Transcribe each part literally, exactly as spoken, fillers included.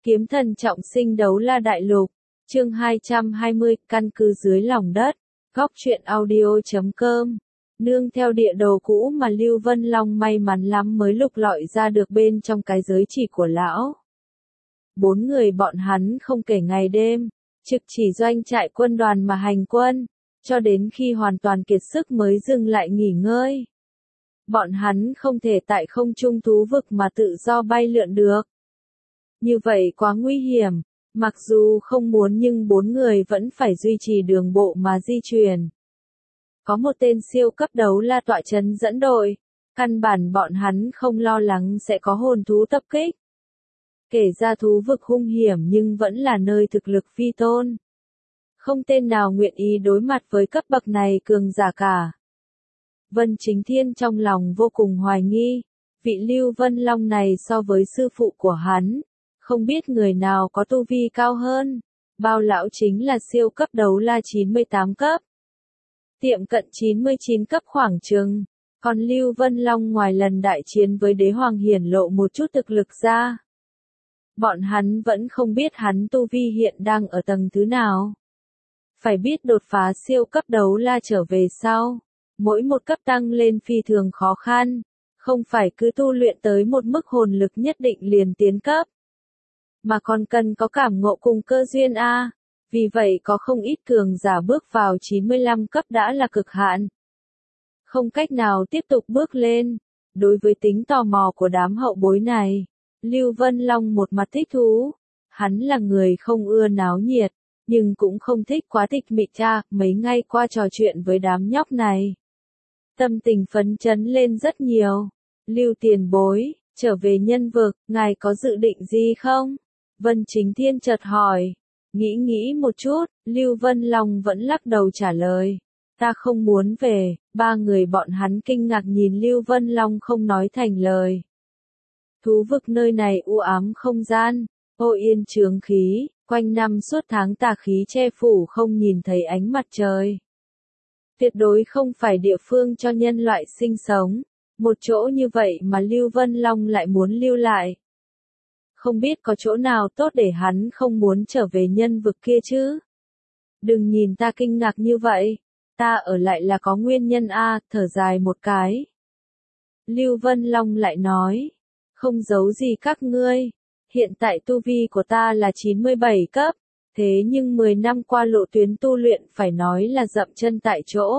Kiếm thần trọng sinh đấu la đại lục, chương hai trăm hai mươi, căn cứ dưới lòng đất, góc truyện audio chấm com. Nương theo địa đồ cũ mà Lưu Vân Long may mắn lắm mới lục lọi ra được bên trong cái giới chỉ của lão. Bốn người bọn hắn không kể ngày đêm, trực chỉ doanh trại quân đoàn mà hành quân, cho đến khi hoàn toàn kiệt sức mới dừng lại nghỉ ngơi. Bọn hắn không thể tại không trung thú vực mà tự do bay lượn được. Như vậy quá nguy hiểm, mặc dù không muốn nhưng bốn người vẫn phải duy trì đường bộ mà di chuyển. Có một tên siêu cấp đấu la tọa trấn dẫn đội, căn bản bọn hắn không lo lắng sẽ có hồn thú tập kích. Kể ra thú vực hung hiểm nhưng vẫn là nơi thực lực phi tôn. Không tên nào nguyện ý đối mặt với cấp bậc này cường giả cả. Vân Chính Thiên trong lòng vô cùng hoài nghi, vị Lưu Vân Long này so với sư phụ của hắn, không biết người nào có tu vi cao hơn. Bao lão chính là siêu cấp đấu la chín mươi tám cấp. Tiệm cận chín mươi chín cấp khoảng chừng, còn Lưu Vân Long ngoài lần đại chiến với đế hoàng hiển lộ một chút thực lực ra. Bọn hắn vẫn không biết hắn tu vi hiện đang ở tầng thứ nào. Phải biết đột phá siêu cấp đấu la trở về sau, mỗi một cấp tăng lên phi thường khó khăn, không phải cứ tu luyện tới một mức hồn lực nhất định liền tiến cấp, mà còn cần có cảm ngộ cùng cơ duyên a. Vì vậy có không ít cường giả bước vào chín mươi lăm cấp đã là cực hạn. Không cách nào tiếp tục bước lên. Đối với tính tò mò của đám hậu bối này, Lưu Vân Long một mặt thích thú. Hắn là người không ưa náo nhiệt, nhưng cũng không thích quá tịch mịch cha. Mấy ngày qua trò chuyện với đám nhóc này, tâm tình phấn chấn lên rất nhiều. Lưu tiền bối, trở về nhân vực, ngài có dự định gì không? Vân Chính Thiên chợt hỏi. Nghĩ nghĩ một chút, Lưu Vân Long vẫn lắc đầu trả lời. Ta không muốn về. Ba người bọn hắn kinh ngạc nhìn Lưu Vân Long không nói thành lời. Thú vực nơi này u ám không gian, ô yên chướng khí, quanh năm suốt tháng tà khí che phủ không nhìn thấy ánh mặt trời. Tuyệt đối không phải địa phương cho nhân loại sinh sống. Một chỗ như vậy mà Lưu Vân Long lại muốn lưu lại. Không biết có chỗ nào tốt để hắn không muốn trở về nhân vực kia chứ? Đừng nhìn ta kinh ngạc như vậy. Ta ở lại là có nguyên nhân a. Thở dài một cái. Lưu Vân Long lại nói. Không giấu gì các ngươi. Hiện tại tu vi của ta là chín mươi bảy cấp. Thế nhưng mười năm qua lộ tuyến tu luyện phải nói là dậm chân tại chỗ.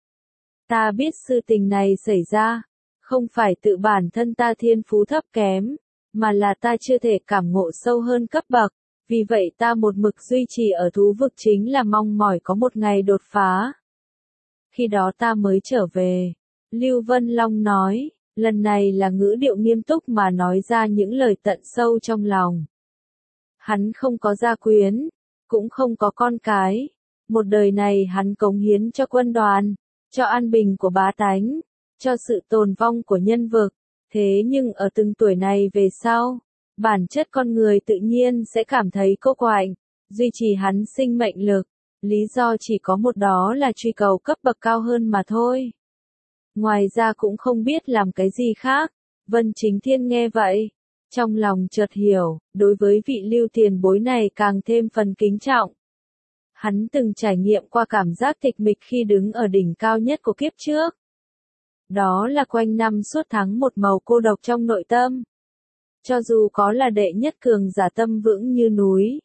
Ta biết sự tình này xảy ra. Không phải tự bản thân ta thiên phú thấp kém, mà là ta chưa thể cảm ngộ sâu hơn cấp bậc, vì vậy ta một mực duy trì ở thú vực chính là mong mỏi có một ngày đột phá. Khi đó ta mới trở về. Lưu Vân Long nói, lần này là ngữ điệu nghiêm túc mà nói ra những lời tận sâu trong lòng. Hắn không có gia quyến, cũng không có con cái. Một đời này hắn cống hiến cho quân đoàn, cho an bình của bá tánh, cho sự tồn vong của nhân vực. Thế nhưng ở từng tuổi này về sau, bản chất con người tự nhiên sẽ cảm thấy cô quạnh, duy trì hắn sinh mệnh lực. Lý do chỉ có một, đó là truy cầu cấp bậc cao hơn mà thôi. Ngoài ra cũng không biết làm cái gì khác. Vân Chính Thiên nghe vậy, trong lòng chợt hiểu, đối với vị Lưu tiền bối này càng thêm phần kính trọng. Hắn từng trải nghiệm qua cảm giác tịch mịch khi đứng ở đỉnh cao nhất của kiếp trước. Đó là quanh năm suốt tháng một màu cô độc trong nội tâm. Cho dù có là đệ nhất cường giả tâm vững như núi,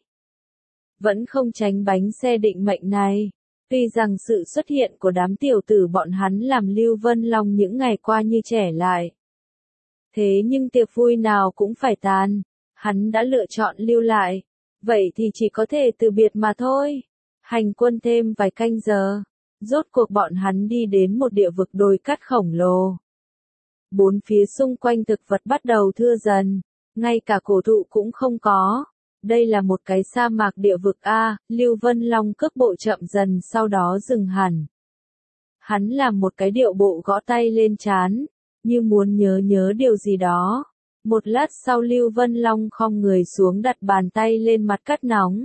vẫn không tránh bánh xe định mệnh này. Tuy rằng sự xuất hiện của đám tiểu tử bọn hắn làm Lưu Vân Long những ngày qua như trẻ lại. Thế nhưng tiệc vui nào cũng phải tàn. Hắn đã lựa chọn lưu lại. Vậy thì chỉ có thể từ biệt mà thôi. Hành quân thêm vài canh giờ. Rốt cuộc bọn hắn đi đến một địa vực đồi cát khổng lồ. Bốn phía xung quanh thực vật bắt đầu thưa dần, ngay cả cổ thụ cũng không có. Đây là một cái sa mạc địa vực a. Lưu Vân Long cước bộ chậm dần sau đó dừng hẳn. Hắn làm một cái điệu bộ gõ tay lên trán, như muốn nhớ nhớ điều gì đó. Một lát sau Lưu Vân Long khom người xuống đặt bàn tay lên mặt cát nóng.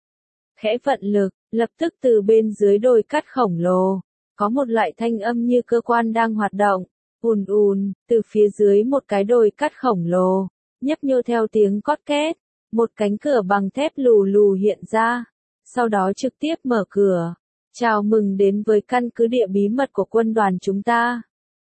Khẽ vận lực, lập tức từ bên dưới đồi cát khổng lồ, có một loại thanh âm như cơ quan đang hoạt động, ùn ùn, từ phía dưới một cái đồi cát khổng lồ, nhấp nhô theo tiếng cót két, Một cánh cửa bằng thép lù lù hiện ra, sau đó trực tiếp mở cửa. Chào mừng đến với căn cứ địa bí mật của quân đoàn chúng ta.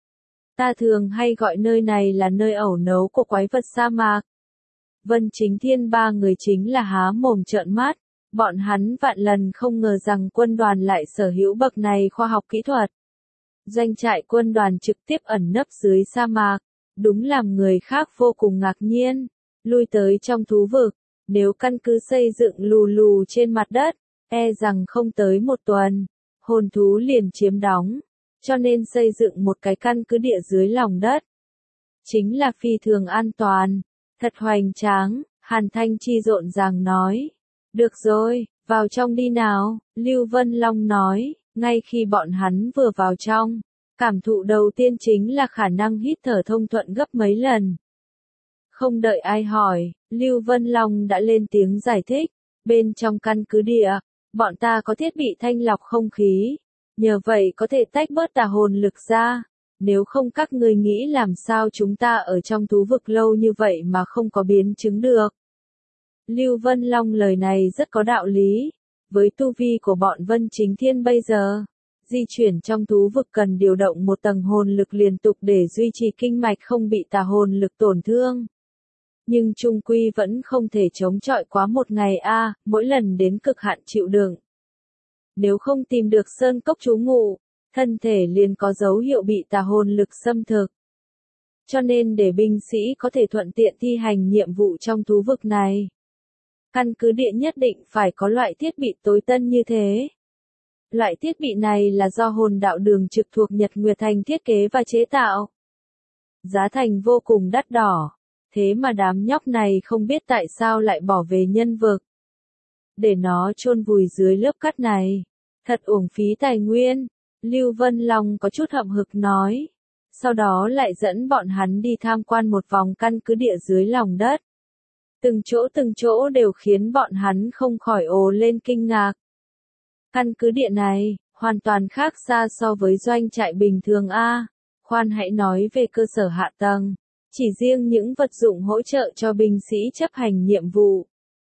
Ta thường hay gọi nơi này là nơi ẩn náu của quái vật sa mạc. Vân Chính Thiên ba người chính là há mồm trợn mắt, bọn hắn vạn lần không ngờ rằng quân đoàn lại sở hữu bậc này khoa học kỹ thuật. Doanh trại quân đoàn trực tiếp ẩn nấp dưới sa mạc, đúng làm người khác vô cùng ngạc nhiên. Lui tới trong thú vực, nếu căn cứ xây dựng lù lù trên mặt đất, e rằng không tới một tuần, hồn thú liền chiếm đóng, cho nên xây dựng một cái căn cứ địa dưới lòng đất. Chính là phi thường an toàn, thật hoành tráng, Hàn Thanh Chi rộn ràng nói. Được rồi, vào trong đi nào, Lưu Vân Long nói, ngay khi bọn hắn vừa vào trong, cảm thụ đầu tiên chính là khả năng hít thở thông thuận gấp mấy lần. Không đợi ai hỏi, Lưu Vân Long đã lên tiếng giải thích, bên trong căn cứ địa, bọn ta có thiết bị thanh lọc không khí, nhờ vậy có thể tách bớt tà hồn lực ra, nếu không các người nghĩ làm sao chúng ta ở trong thú vực lâu như vậy mà không có biến chứng được. Lưu Vân Long lời này rất có đạo lý, với tu vi của bọn Vân Chính Thiên bây giờ, di chuyển trong thú vực cần điều động một tầng hồn lực liên tục để duy trì kinh mạch không bị tà hồn lực tổn thương. Nhưng chung quy vẫn không thể chống chọi quá một ngày a, mỗi lần đến cực hạn chịu đựng. Nếu không tìm được sơn cốc trú ngụ, thân thể liền có dấu hiệu bị tà hồn lực xâm thực. Cho nên để binh sĩ có thể thuận tiện thi hành nhiệm vụ trong thú vực này, căn cứ địa nhất định phải có loại thiết bị tối tân như thế. Loại thiết bị này là do hồn đạo đường trực thuộc Nhật Nguyệt Thành thiết kế và chế tạo. Giá thành vô cùng đắt đỏ, thế mà đám nhóc này không biết tại sao lại bỏ về nhân vực. Để nó chôn vùi dưới lớp cát này, thật uổng phí tài nguyên, Lưu Vân Long có chút hậm hực nói. Sau đó lại dẫn bọn hắn đi tham quan một vòng căn cứ địa dưới lòng đất. Từng chỗ từng chỗ đều khiến bọn hắn không khỏi ồ lên kinh ngạc. Căn cứ địa này, hoàn toàn khác xa so với doanh trại bình thường a. Khoan hãy nói về cơ sở hạ tầng, chỉ riêng những vật dụng hỗ trợ cho binh sĩ chấp hành nhiệm vụ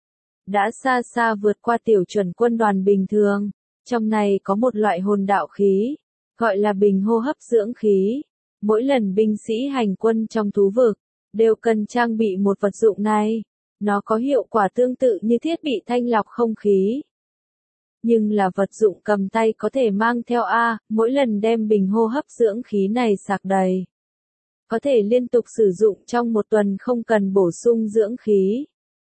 đã xa xa vượt qua tiểu chuẩn quân đoàn bình thường. Trong này có một loại hồn đạo khí, gọi là bình hô hấp dưỡng khí. Mỗi lần binh sĩ hành quân trong thú vực, đều cần trang bị một vật dụng này. Nó có hiệu quả tương tự như thiết bị thanh lọc không khí. Nhưng là vật dụng cầm tay có thể mang theo A, mỗi lần đem bình hô hấp dưỡng khí này sạc đầy. Có thể liên tục sử dụng trong một tuần không cần bổ sung dưỡng khí.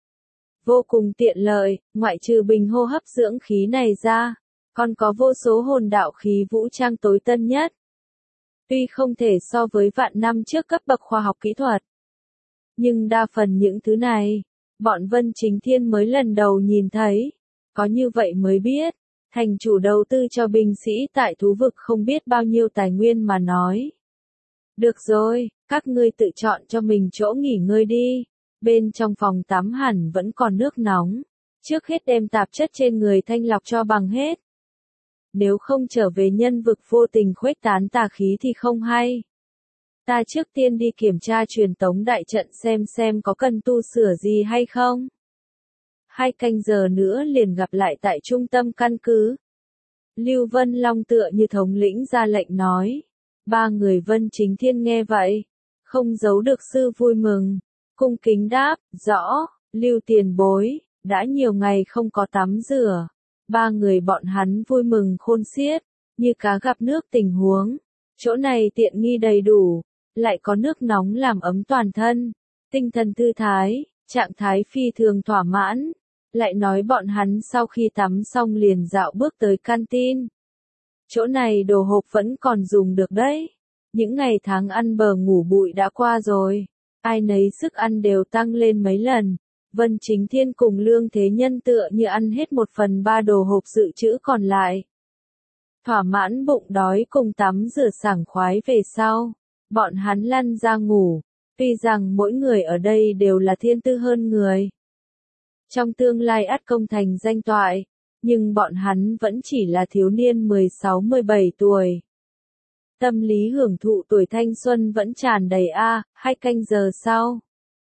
Vô cùng tiện lợi, ngoại trừ bình hô hấp dưỡng khí này ra, còn có vô số hồn đạo khí vũ trang tối tân nhất. Tuy không thể so với vạn năm trước cấp bậc khoa học kỹ thuật, nhưng đa phần những thứ này, bọn Vân Chính Thiên mới lần đầu nhìn thấy. Có như vậy mới biết, thành chủ đầu tư cho binh sĩ tại thú vực không biết bao nhiêu tài nguyên mà nói. Được rồi, các ngươi tự chọn cho mình chỗ nghỉ ngơi đi. Bên trong phòng tắm hẳn vẫn còn nước nóng. Trước hết đem tạp chất trên người thanh lọc cho bằng hết. Nếu không trở về nhân vực vô tình khuếch tán tà khí thì không hay. Ta trước tiên đi kiểm tra truyền tống đại trận xem xem có cần tu sửa gì hay không. Hai canh giờ nữa liền gặp lại tại trung tâm căn cứ. Lưu Vân Long tựa như thống lĩnh ra lệnh nói. Ba người Vân Chính Thiên nghe vậy, không giấu được sự vui mừng, cung kính đáp, rõ, Lưu tiền bối, đã nhiều ngày không có tắm rửa. Ba người bọn hắn vui mừng khôn xiết, như cá gặp nước tình huống. Chỗ này tiện nghi đầy đủ, lại có nước nóng làm ấm toàn thân, tinh thần thư thái, trạng thái phi thường thỏa mãn. Lại nói bọn hắn sau khi tắm xong liền dạo bước tới canteen. Chỗ này đồ hộp vẫn còn dùng được đấy. Những ngày tháng ăn bờ ngủ bụi đã qua rồi. Ai nấy sức ăn đều tăng lên mấy lần. Vân Chính Thiên cùng Lương Thế Nhân tựa như ăn hết một phần ba đồ hộp dự trữ còn lại. Thỏa mãn bụng đói cùng tắm rửa sảng khoái về sau. Bọn hắn lăn ra ngủ. Tuy rằng mỗi người ở đây đều là thiên tư hơn người. Trong tương lai ắt công thành danh toại, nhưng bọn hắn vẫn chỉ là thiếu niên mười sáu mười bảy tuổi. Tâm lý hưởng thụ tuổi thanh xuân vẫn tràn đầy a, hai canh giờ sau.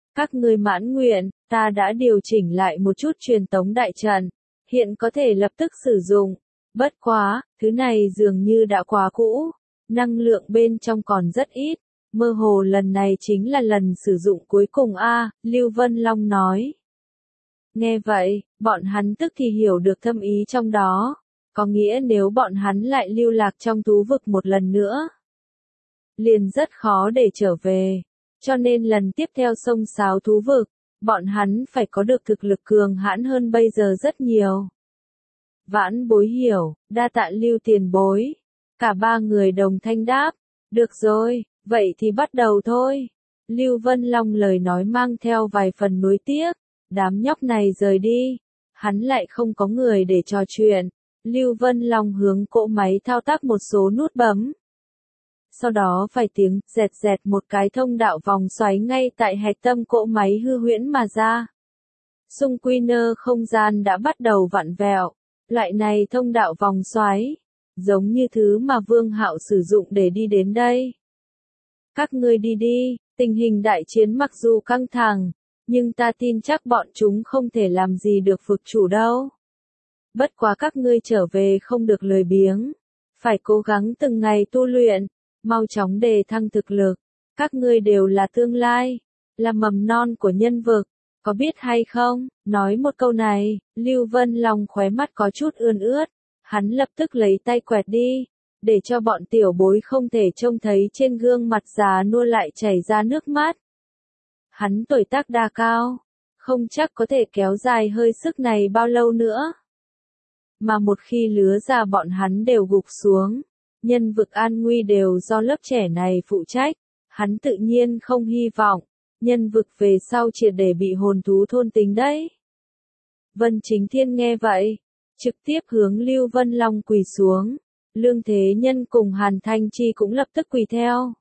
Các ngươi mãn nguyện, ta đã điều chỉnh lại một chút truyền tống đại trận, hiện có thể lập tức sử dụng. Bất quá, thứ này dường như đã quá cũ, năng lượng bên trong còn rất ít, mơ hồ lần này chính là lần sử dụng cuối cùng a, Lưu Vân Long nói. Nghe vậy, bọn hắn tức thì hiểu được thâm ý trong đó, có nghĩa nếu bọn hắn lại lưu lạc trong thú vực một lần nữa, liền rất khó để trở về, cho nên lần tiếp theo sông sáo thú vực, bọn hắn phải có được thực lực cường hãn hơn bây giờ rất nhiều. Vãn Bối hiểu, đa tạ Lưu tiền bối. Cả ba người đồng thanh đáp, được rồi, vậy thì bắt đầu thôi. Lưu Vân Long lời nói mang theo vài phần nuối tiếc, đám nhóc này rời đi, hắn lại không có người để trò chuyện. Lưu Vân Long hướng cỗ máy thao tác một số nút bấm. Sau đó vài tiếng dẹt dẹt một cái thông đạo vòng xoáy ngay tại hạch tâm cỗ máy hư huyễn mà ra. Xung quy nơ không gian đã bắt đầu vặn vẹo. Loại này thông đạo vòng xoáy, giống như thứ mà Vương Hạo sử dụng để đi đến đây. Các ngươi đi đi, tình hình đại chiến mặc dù căng thẳng, nhưng ta tin chắc bọn chúng không thể làm gì được vực chủ đâu. Bất quá các ngươi trở về không được lười biếng, phải cố gắng từng ngày tu luyện, mau chóng đề thăng thực lực. Các ngươi đều là tương lai, là mầm non của nhân vực, có biết hay không? Nói một câu này, Lưu Vân Long khóe mắt có chút ươn ướt, hắn lập tức lấy tay quẹt đi, để cho bọn tiểu bối không thể trông thấy trên gương mặt già nua lại chảy ra nước mắt. Hắn tuổi tác đa cao, không chắc có thể kéo dài hơi sức này bao lâu nữa. Mà một khi lứa già bọn hắn đều gục xuống, nhân vực an nguy đều do lớp trẻ này phụ trách, hắn tự nhiên không hy vọng nhân vực về sau triệt để bị hồn thú thôn tính đấy. Vân Chính Thiên nghe vậy, trực tiếp hướng Lưu Vân Long quỳ xuống, Lương Thế Nhân cùng Hàn Thanh Chi cũng lập tức quỳ theo.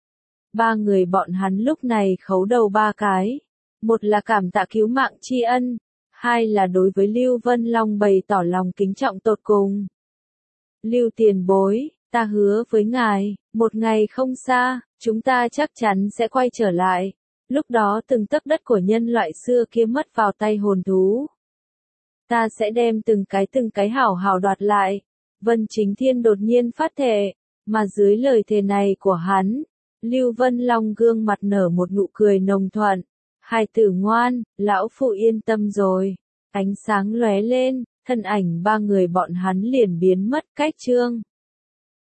Ba người bọn hắn lúc này khấu đầu ba cái, một là cảm tạ cứu mạng tri ân, hai là đối với Lưu Vân Long bày tỏ lòng kính trọng tột cùng. Lưu tiền bối, ta hứa với ngài, một ngày không xa, chúng ta chắc chắn sẽ quay trở lại. Lúc đó từng tấc đất của nhân loại xưa kia mất vào tay hồn thú. Ta sẽ đem từng cái từng cái hảo hảo đoạt lại. Vân Chính Thiên đột nhiên phát thệ, mà dưới lời thề này của hắn, Lưu Vân Long gương mặt nở một nụ cười nồng thuận. Hai tử ngoan, lão phụ yên tâm rồi. Ánh sáng lóe lên, thân ảnh ba người bọn hắn liền biến mất cách chương.